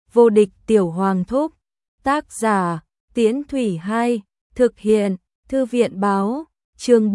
Vô địch tiểu hoàng thúc. Tác giả Tiễn Thủy 2. Thực hiện Thư viện báo. Chương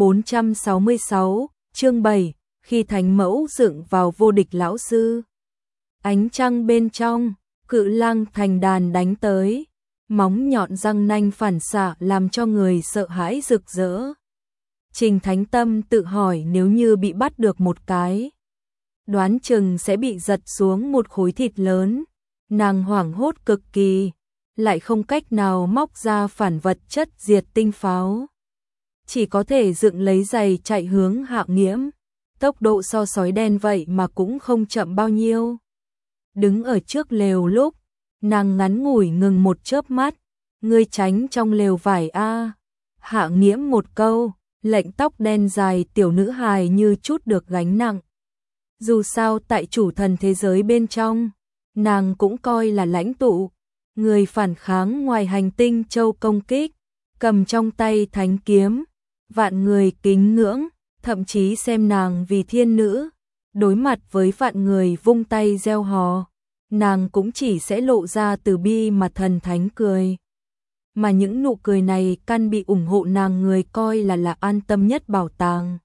466. Chương 7. Khi thánh mẫu dựng vào vô địch lão sư. Ánh trăng bên trong, cự lang thành đàn đánh tới, móng nhọn răng nanh phản xạ làm cho người sợ hãi rực rỡ. Trình Thánh Tâm tự hỏi nếu như bị bắt được một cái, đoán chừng sẽ bị giật xuống một khối thịt lớn. Nàng hoảng hốt cực kỳ, lại không cách nào móc ra phản vật chất diệt tinh pháo. Chỉ có thể dựng lấy giày chạy hướng Hạ Nghiễm. Tốc độ so sói đen vậy mà cũng không chậm bao nhiêu. Đứng ở trước lều lúc, nàng ngắn ngủi ngừng một chớp mắt. Ngươi tránh trong lều vải a. Hạ Nghiễm một câu, lệnh tóc đen dài tiểu nữ hài như chút được gánh nặng. Dù sao tại chủ thần thế giới bên trong, nàng cũng coi là lãnh tụ, người phản kháng ngoài hành tinh châu công kích, cầm trong tay thánh kiếm, vạn người kính ngưỡng, thậm chí xem nàng vì thiên nữ, đối mặt với vạn người vung tay reo hò, nàng cũng chỉ sẽ lộ ra từ bi mà thần thánh cười. Mà những nụ cười này căn bị ủng hộ nàng người coi là an tâm nhất bảo tàng.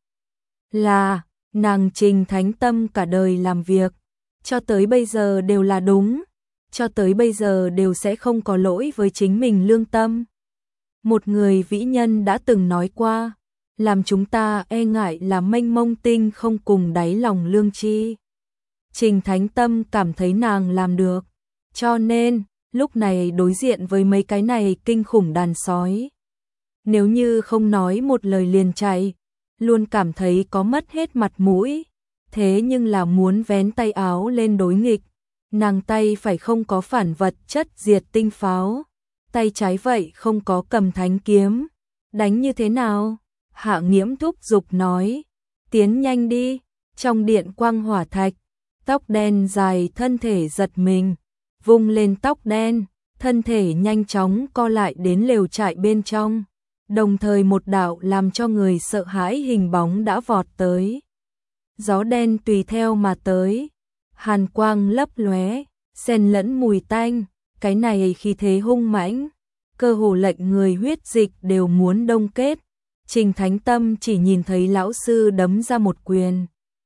Là, nàng Trình Thánh Tâm cả đời làm việc, cho tới bây giờ đều là đúng, cho tới bây giờ đều sẽ không có lỗi với chính mình lương tâm. Một người vĩ nhân đã từng nói qua, làm chúng ta e ngại là mênh mông tinh không cùng đáy lòng lương tri. Trình Thánh Tâm cảm thấy nàng làm được, cho nên lúc này đối diện với mấy cái này kinh khủng đàn sói, nếu như không nói một lời liền chạy, luôn cảm thấy có mất hết mặt mũi. Thế nhưng là muốn vén tay áo lên đối nghịch, nàng tay phải không có phản vật chất diệt tinh pháo, tay trái vậy không có cầm thánh kiếm, đánh như thế nào? Hạ Nghiễm thúc giục nói, tiến nhanh đi. Trong điện quang hỏa thạch, tóc đen dài thân thể giật mình, vung lên tóc đen, thân thể nhanh chóng co lại đến lều trại bên trong, đồng thời một đạo làm cho người sợ hãi hình bóng đã vọt tới. Gió đen tùy theo mà tới, hàn quang lấp lóe, xen lẫn mùi tanh, cái này khi thế hung mãnh, cơ hồ lệnh người huyết dịch đều muốn đông kết. Trình Thánh Tâm chỉ nhìn thấy lão sư đấm ra một quyền,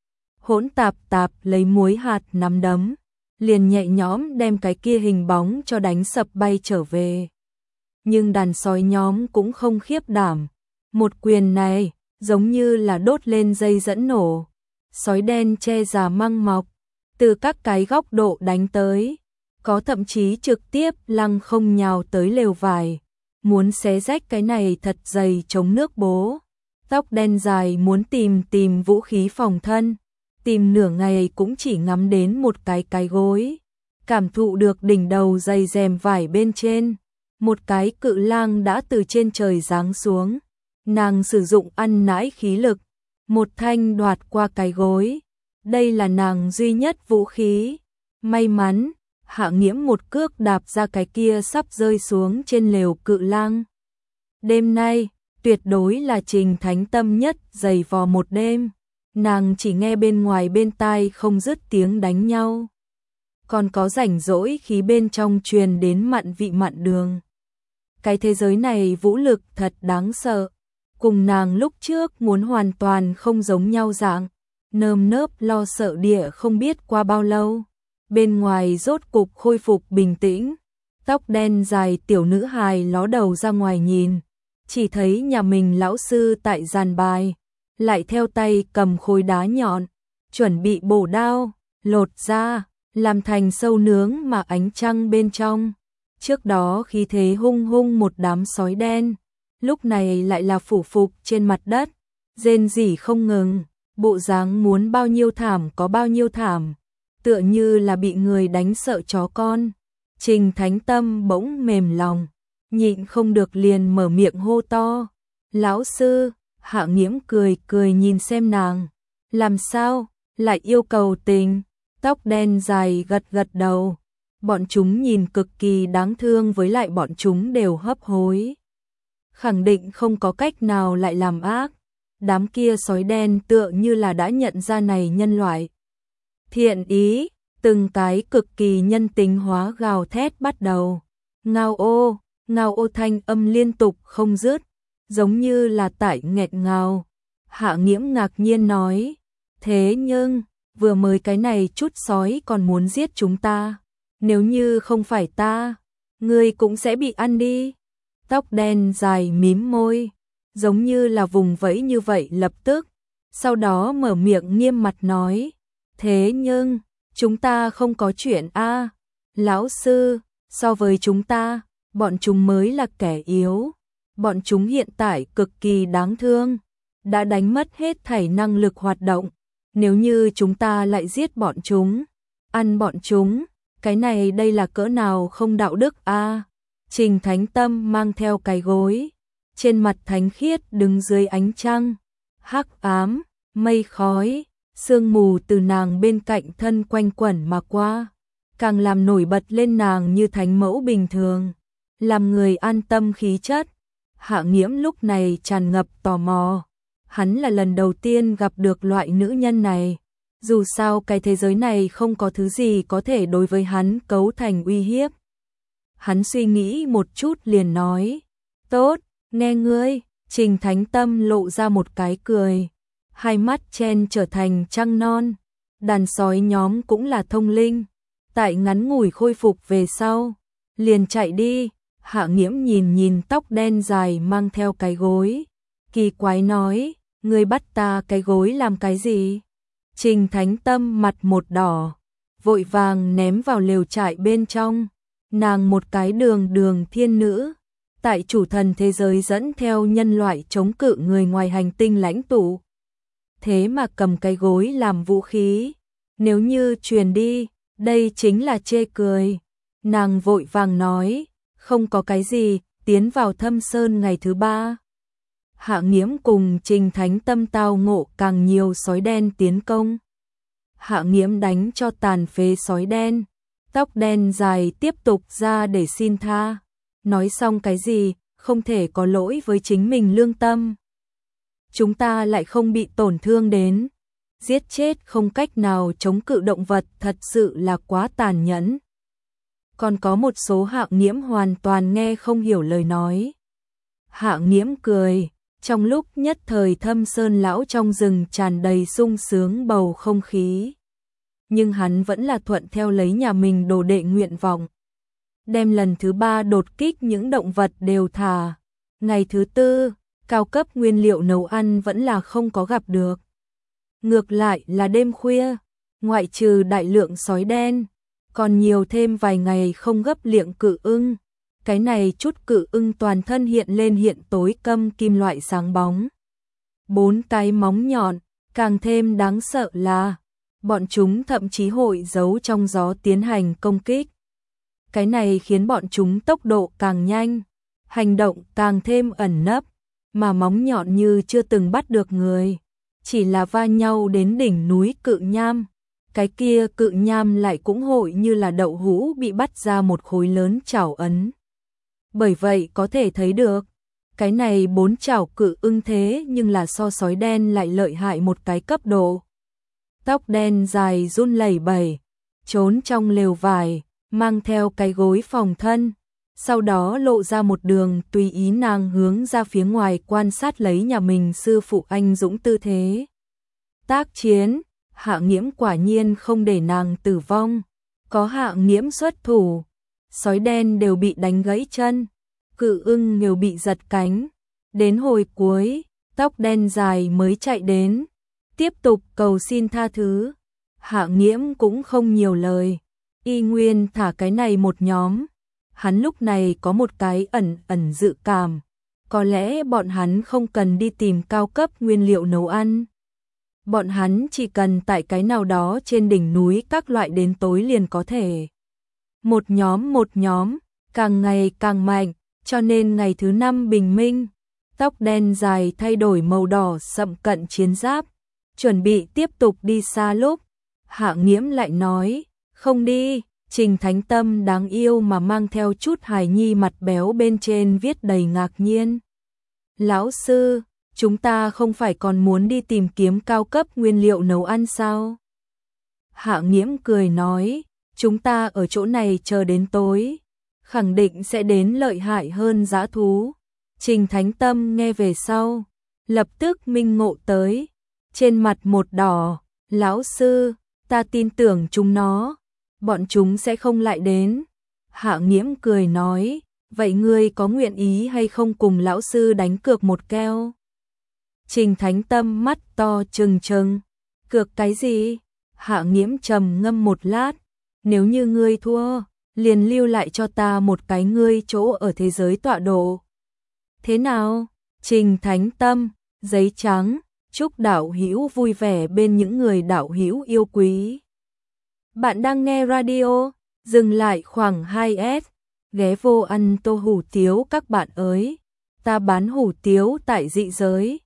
hỗn tạp tạp lấy muối hạt nắm đấm, liền nhẹ nhõm đem cái kia hình bóng cho đánh sập bay trở về. Nhưng đàn sói nhóm cũng không khiếp đảm, một quyền này giống như là đốt lên dây dẫn nổ. Sói đen che già măng mọc, từ các cái góc độ đánh tới, có thậm chí trực tiếp lăng không nhào tới lều vải, muốn xé rách cái này thật dày chống nước bố. Tóc đen dài muốn tìm vũ khí phòng thân, tìm nửa ngày cũng chỉ ngắm đến một cái gối, cảm thụ được đỉnh đầu dày rèm vải bên trên, một cái cự lang đã từ trên trời giáng xuống, nàng sử dụng ăn nãi khí lực, một thanh đoạt qua cái gối, đây là nàng duy nhất vũ khí. May mắn, Hạ Nghiễm một cước đạp ra cái kia sắp rơi xuống trên lều cự lang. Đêm nay, tuyệt đối là Trình Thánh Tâm nhất dày vò một đêm, nàng chỉ nghe bên ngoài bên tai không dứt tiếng đánh nhau. Còn có rảnh rỗi khí bên trong truyền đến mặn vị mặn đường. Cái thế giới này vũ lực thật đáng sợ. Cùng nàng lúc trước muốn hoàn toàn không giống nhau dạng, nơm nớp lo sợ địa không biết qua bao lâu, bên ngoài rốt cục khôi phục bình tĩnh. Tóc đen dài tiểu nữ hài ló đầu ra ngoài nhìn, chỉ thấy nhà mình lão sư tại giàn bài, lại theo tay cầm khối đá nhọn, chuẩn bị bổ đao, lột ra, làm thành sâu nướng mà ánh trăng bên trong. Trước đó khí thế hung hung một đám sói đen, lúc này lại là phủ phục trên mặt đất, rên rỉ không ngừng, bộ dáng muốn bao nhiêu thảm có bao nhiêu thảm, tựa như là bị người đánh sợ chó con. Trình Thánh Tâm bỗng mềm lòng, nhịn không được liền mở miệng hô to, lão sư. Hạ Nghiễm cười cười nhìn xem nàng, làm sao, lại yêu cầu tình. Tóc đen dài gật gật đầu, bọn chúng nhìn cực kỳ đáng thương, với lại bọn chúng đều hấp hối, khẳng định không có cách nào lại làm ác. Đám kia sói đen tựa như là đã nhận ra này nhân loại thiện ý, từng cái cực kỳ nhân tính hóa gào thét bắt đầu. Ngao ô thanh âm liên tục không dứt, giống như là tại nghẹt ngào. Hạ Nghiễm ngạc nhiên nói, thế nhưng, vừa mới cái này chút sói còn muốn giết chúng ta, nếu như không phải ta, ngươi cũng sẽ bị ăn đi. Tóc đen dài mím môi, giống như là vùng vẫy như vậy lập tức, sau đó mở miệng nghiêm mặt nói, thế nhưng, chúng ta không có chuyện a, lão sư, so với chúng ta, bọn chúng mới là kẻ yếu, bọn chúng hiện tại cực kỳ đáng thương, đã đánh mất hết thảy năng lực hoạt động, nếu như chúng ta lại giết bọn chúng, ăn bọn chúng, cái này đây là cỡ nào không đạo đức a. Trình Thánh Tâm mang theo cái gối, trên mặt thánh khiết đứng dưới ánh trăng, hắc ám, mây khói, sương mù từ nàng bên cạnh thân quanh quẩn mà qua, càng làm nổi bật lên nàng như thánh mẫu bình thường, làm người an tâm khí chất. Hạ Nghiễm lúc này tràn ngập tò mò, hắn là lần đầu tiên gặp được loại nữ nhân này, dù sao cái thế giới này không có thứ gì có thể đối với hắn cấu thành uy hiếp. Hắn suy nghĩ một chút liền nói, tốt, nghe ngươi. Trình Thánh Tâm lộ ra một cái cười, hai mắt chen trở thành trăng non, đàn sói nhóm cũng là thông linh, tại ngắn ngủi khôi phục về sau, liền chạy đi. Hạ Nghiễm nhìn tóc đen dài mang theo cái gối, kỳ quái nói, ngươi bắt ta cái gối làm cái gì? Trình Thánh Tâm mặt một đỏ, vội vàng ném vào lều trại bên trong, nàng một cái đường thiên nữ, tại chủ thần thế giới dẫn theo nhân loại chống cự người ngoài hành tinh lãnh tụ. Thế mà cầm cái gối làm vũ khí, nếu như truyền đi, đây chính là chê cười. Nàng vội vàng nói, không có cái gì, tiến vào Thâm Sơn ngày thứ 3. Hạ Nghiễm cùng Trình Thánh Tâm tao ngộ càng nhiều sói đen tiến công. Hạ Nghiễm đánh cho tàn phế sói đen, tóc đen dài tiếp tục ra để xin tha. Nói xong cái gì, không thể có lỗi với chính mình lương tâm. Chúng ta lại không bị tổn thương đến. Giết chết không cách nào chống cự động vật thật sự là quá tàn nhẫn. Còn có một số Hạ Nghiễm hoàn toàn nghe không hiểu lời nói. Hạ Nghiễm cười, trong lúc nhất thời Thâm Sơn lão trong rừng tràn đầy sung sướng bầu không khí. Nhưng hắn vẫn là thuận theo lấy nhà mình đồ đệ nguyện vọng. Đem lần thứ 3 đột kích những động vật đều thả. Ngày thứ 4, cao cấp nguyên liệu nấu ăn vẫn là không có gặp được. Ngược lại là đêm khuya, ngoại trừ đại lượng sói đen, còn nhiều thêm vài ngày không gấp liệng cự ưng. Cái này chút cự ưng toàn thân hiện lên hiện tối câm kim loại sáng bóng. 4 cái móng nhọn, càng thêm đáng sợ là bọn chúng thậm chí hội giấu trong gió tiến hành công kích. Cái này khiến bọn chúng tốc độ càng nhanh, hành động càng thêm ẩn nấp, mà móng nhọn như chưa từng bắt được người, chỉ là va nhau đến đỉnh núi cự nham. Cái kia cự nham lại cũng hội như là đậu hũ bị bắt ra một khối lớn chảo ấn. Bởi vậy có thể thấy được, cái này 4 chảo cự ưng thế nhưng là so sói đen lại lợi hại một cái cấp độ. Tóc đen dài run lẩy bẩy, trốn trong lều vải, mang theo cái gối phòng thân, sau đó lộ ra một đường tùy ý nàng hướng ra phía ngoài quan sát lấy nhà mình sư phụ anh dũng tư thế. Tác chiến, Hạ Nghiễm quả nhiên không để nàng tử vong, có Hạ Nghiễm xuất thủ, sói đen đều bị đánh gãy chân, cự ưng đều bị giật cánh. Đến hồi cuối, tóc đen dài mới chạy đến, tiếp tục cầu xin tha thứ. Hạ Nghiễm cũng không nhiều lời, y nguyên thả cái này một nhóm. Hắn lúc này có một cái ẩn dự cảm, có lẽ bọn hắn không cần đi tìm cao cấp nguyên liệu nấu ăn. Bọn hắn chỉ cần tại cái nào đó trên đỉnh núi các loại đến tối liền có thể. Một nhóm, càng ngày càng mạnh, cho nên ngày thứ 5 bình minh, tóc đen dài thay đổi màu đỏ sậm cận chiến giáp, chuẩn bị tiếp tục đi xa lúc. Hạ Nghiễm lại nói, không đi. Trình Thánh Tâm đáng yêu mà mang theo chút hài nhi mặt béo bên trên viết đầy ngạc nhiên. Lão sư, chúng ta không phải còn muốn đi tìm kiếm cao cấp nguyên liệu nấu ăn sao? Hạ Nghiễm cười nói, chúng ta ở chỗ này chờ đến tối, khẳng định sẽ đến lợi hại hơn dã thú. Trình Thánh Tâm nghe về sau, lập tức minh ngộ tới, trên mặt một đỏ, lão sư, ta tin tưởng chúng nó, bọn chúng sẽ không lại đến. Hạ Nghiễm cười nói, vậy ngươi có nguyện ý hay không cùng lão sư đánh cược một keo? Trình Thánh Tâm mắt to trừng trừng, cược cái gì? Hạ Nghiễm trầm ngâm một lát, nếu như ngươi thua, liền lưu lại cho ta một cái ngươi chỗ ở thế giới tọa độ. Thế nào? Trình Thánh Tâm, giấy trắng, chúc đạo hữu vui vẻ bên những người đạo hữu yêu quý. Bạn đang nghe radio, dừng lại khoảng 2S, ghé vô ăn tô hủ tiếu các bạn ơi. Ta bán hủ tiếu tại dị giới.